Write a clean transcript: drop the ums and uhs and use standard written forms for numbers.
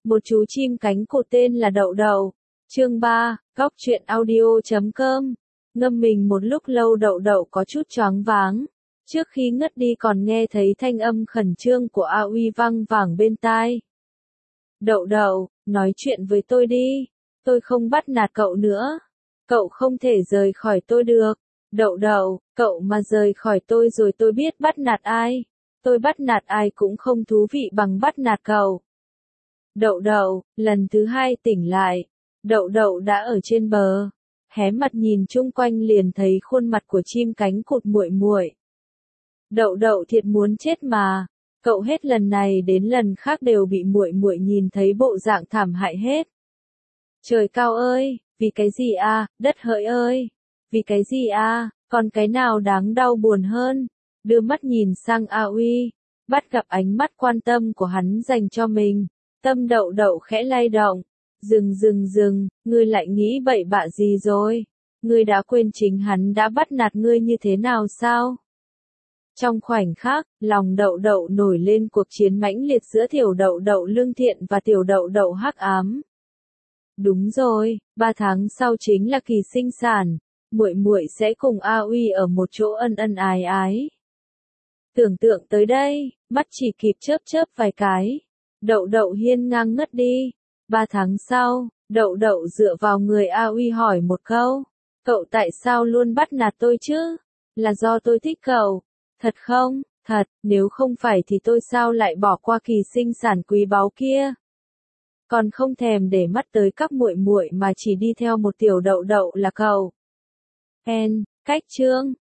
Một chú chim cánh cụt tên là Đậu Đậu. Chương 3, Góc truyện audio.com. Ngâm mình một lúc lâu Đậu Đậu có chút choáng váng. Trước khi ngất đi còn nghe thấy thanh âm khẩn trương của A Uy vang vẳng bên tai. Đậu Đậu, nói chuyện với tôi đi. Tôi không bắt nạt cậu nữa. Cậu không thể rời khỏi tôi được. Đậu Đậu, cậu mà rời khỏi tôi rồi tôi biết bắt nạt ai. Tôi bắt nạt ai cũng không thú vị bằng bắt nạt cậu. Đậu Đậu, lần thứ hai tỉnh lại. Đậu Đậu đã ở trên bờ. Hé mặt nhìn chung quanh liền thấy khuôn mặt của chim cánh cụt muội muội. Đậu Đậu thiệt muốn chết mà. Cậu hết lần này đến lần khác đều bị muội muội nhìn thấy bộ dạng thảm hại hết. Trời cao ơi, vì cái gì à, đất hỡi ơi, vì cái gì à, còn cái nào đáng đau buồn hơn. Đưa mắt nhìn sang A Uy, bắt gặp ánh mắt quan tâm của hắn dành cho mình, tâm Đậu Đậu khẽ lay động. Dừng, ngươi lại nghĩ bậy bạ gì rồi? Ngươi đã quên chính hắn đã bắt nạt ngươi như thế nào sao? Trong khoảnh khắc, lòng Đậu Đậu nổi lên cuộc chiến mãnh liệt giữa tiểu Đậu Đậu lương thiện và tiểu Đậu Đậu hắc ám. Đúng rồi, 3 tháng sau chính là kỳ sinh sản, muội muội sẽ cùng A Uy ở một chỗ ân ân ái ái. Tưởng tượng tới đây, mắt chỉ kịp chớp vài cái. Đậu Đậu hiên ngang ngất đi. 3 tháng sau, Đậu Đậu dựa vào người A Uy hỏi một câu. Cậu tại sao luôn bắt nạt tôi chứ? Là do tôi thích cậu. Thật không? Thật, nếu không phải thì tôi sao lại bỏ qua kỳ sinh sản quý báu kia? Còn không thèm để mắt tới các muội muội mà chỉ đi theo một tiểu Đậu Đậu là cậu. Cách chương